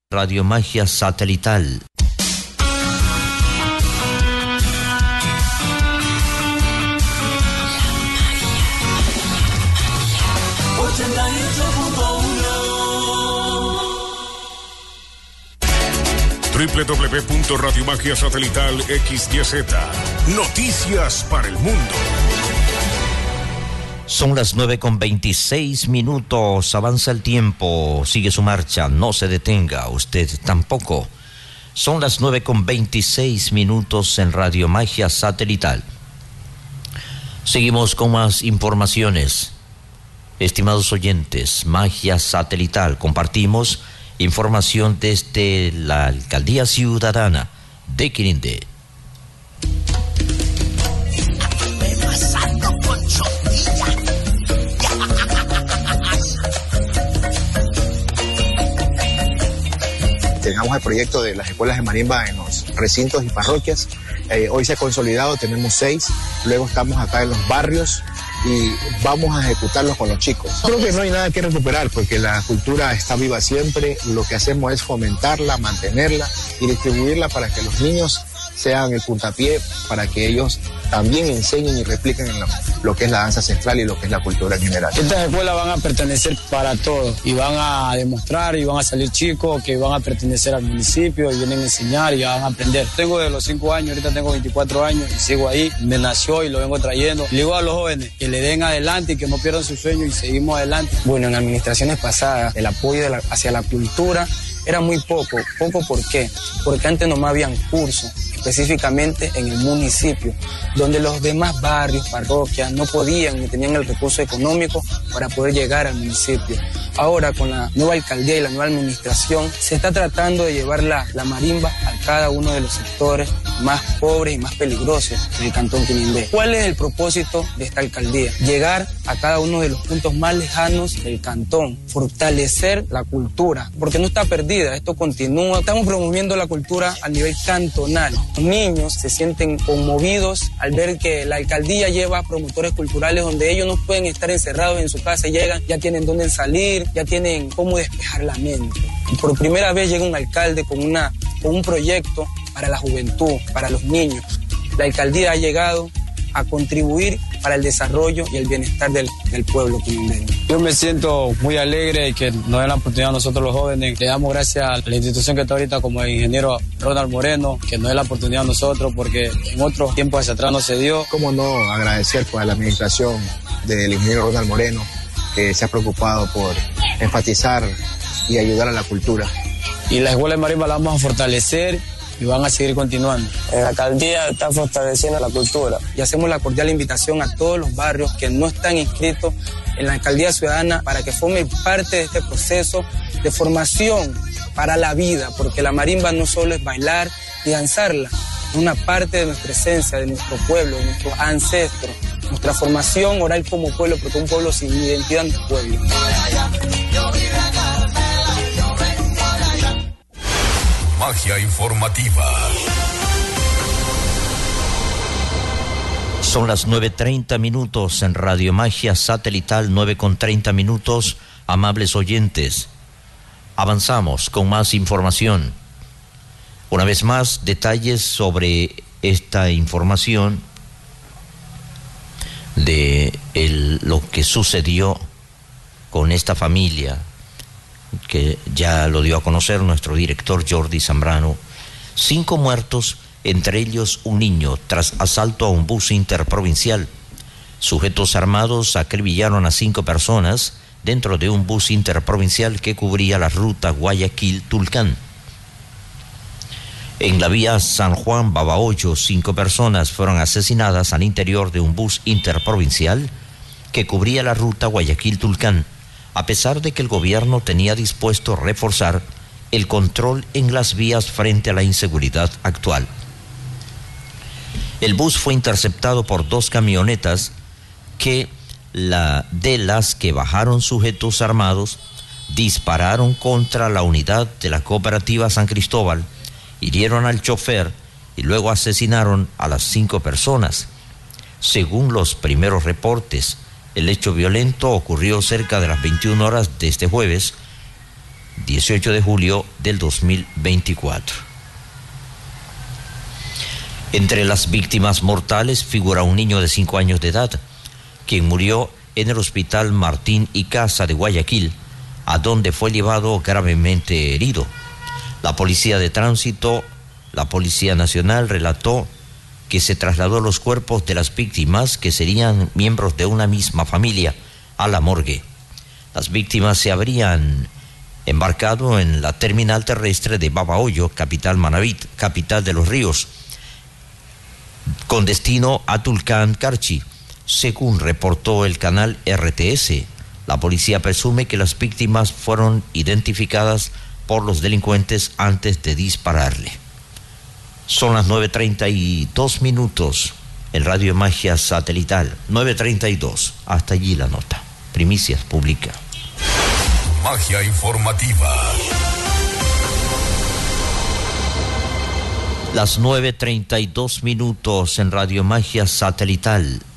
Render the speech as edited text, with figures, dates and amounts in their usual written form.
Radio Magia Satelital. www.radiomagiasatelitalxyz. Noticias para el mundo. Son las 9:26. Avanza el tiempo. Sigue su marcha. No se detenga. Usted tampoco. Son las 9:26 en Radio Magia Satelital. Seguimos con más informaciones. Estimados oyentes, Magia Satelital. Compartimos información desde la Alcaldía Ciudadana de Quirindé. Tengamos el proyecto de las escuelas de marimba en los recintos y parroquias. Hoy se ha consolidado, tenemos 6, luego estamos acá en los barrios y vamos a ejecutarlos con los chicos. Creo que no hay nada que recuperar porque la cultura está viva siempre. Lo que hacemos es fomentarla, mantenerla y distribuirla para que los niños sean el puntapié, para que ellos también enseñen y repliquen en lo que es la danza ancestral y lo que es la cultura en general. Estas escuelas van a pertenecer para todos y van a demostrar y van a salir chicos que van a pertenecer al municipio y vienen a enseñar y van a aprender. Tengo de los 5 años, ahorita tengo 24 años y sigo ahí, me nació y lo vengo trayendo. Le digo a los jóvenes que le den adelante y que no pierdan su sueño y seguimos adelante. Bueno, en administraciones pasadas el apoyo hacia la cultura era muy poco. ¿Por qué? Porque antes nomás habían cursos, específicamente en el municipio, donde los demás barrios, parroquias, no podían ni tenían el recurso económico para poder llegar al municipio. Ahora, con la nueva alcaldía y la nueva administración, se está tratando de llevar la marimba a cada uno de los sectores más pobres y más peligrosos del Cantón Quirindé. ¿Cuál es el propósito de esta alcaldía? Llegar a cada uno de los puntos más lejanos del cantón, fortalecer la cultura, porque no está perdida, esto continúa. Estamos promoviendo la cultura a nivel cantonal. Los niños se sienten conmovidos al ver que la alcaldía lleva promotores culturales donde ellos no pueden estar encerrados en su casa, llegan, ya tienen dónde salir, ya tienen cómo despejar la mente. Y por primera vez llega un alcalde con un proyecto para la juventud, para los niños. La alcaldía ha llegado a contribuir para el desarrollo y el bienestar del pueblo quirindeño. Yo me siento muy alegre y que nos den la oportunidad a nosotros los jóvenes. Le damos gracias a la institución que está ahorita como el ingeniero Ronald Moreno, que nos dé la oportunidad a nosotros porque en otros tiempos hacia atrás no se dio. ¿Cómo no agradecer a la administración del ingeniero Ronald Moreno que se ha preocupado por enfatizar y ayudar a la cultura? Y la escuela de marimba la vamos a fortalecer y van a seguir continuando. La alcaldía está fortaleciendo la cultura. Y hacemos la cordial invitación a todos los barrios que no están inscritos en la alcaldía ciudadana para que formen parte de este proceso de formación para la vida, porque la marimba no solo es bailar y danzarla, es una parte de nuestra esencia, de nuestro pueblo, de nuestros ancestros, nuestra formación oral como pueblo, porque un pueblo sin identidad no es pueblo. Magia informativa. Son las 9:30 en Radio Magia Satelital, 9:30. Amables oyentes, avanzamos con más información. Una vez más, detalles sobre esta información de lo que sucedió con esta familia, que ya lo dio a conocer nuestro director Jordi Zambrano. 5 muertos, entre ellos un niño, tras asalto a un bus interprovincial. Sujetos armados acribillaron a 5 personas dentro de un bus interprovincial que cubría la ruta Guayaquil-Tulcán. En la vía San Juan-Babahoyo, 5 personas fueron asesinadas al interior de un bus interprovincial que cubría la ruta Guayaquil-Tulcán, a pesar de que el gobierno tenía dispuesto reforzar el control en las vías frente a la inseguridad actual. El bus fue interceptado por 2 camionetas de las que bajaron sujetos armados, dispararon contra la unidad de la cooperativa San Cristóbal, hirieron al chofer y luego asesinaron a las 5 personas. Según los primeros reportes, el hecho violento ocurrió cerca de las 21 horas de este jueves, 18 de julio del 2024. Entre las víctimas mortales figura un niño de 5 años de edad, quien murió en el Hospital Martín y Casa de Guayaquil, a donde fue llevado gravemente herido. La Policía de Tránsito, la Policía Nacional, relató que se trasladó los cuerpos de las víctimas, que serían miembros de una misma familia, a la morgue. Las víctimas se habrían embarcado en la terminal terrestre de Babahoyo, capital Manabí, capital de Los Ríos, con destino a Tulcán, Carchi, según reportó el canal RTS. La policía presume que las víctimas fueron identificadas por los delincuentes antes de dispararle. Son las 9:32 en Radio Magia Satelital. 9:32. Hasta allí la nota. Primicias pública. Magia informativa. Las 9:32 en Radio Magia Satelital.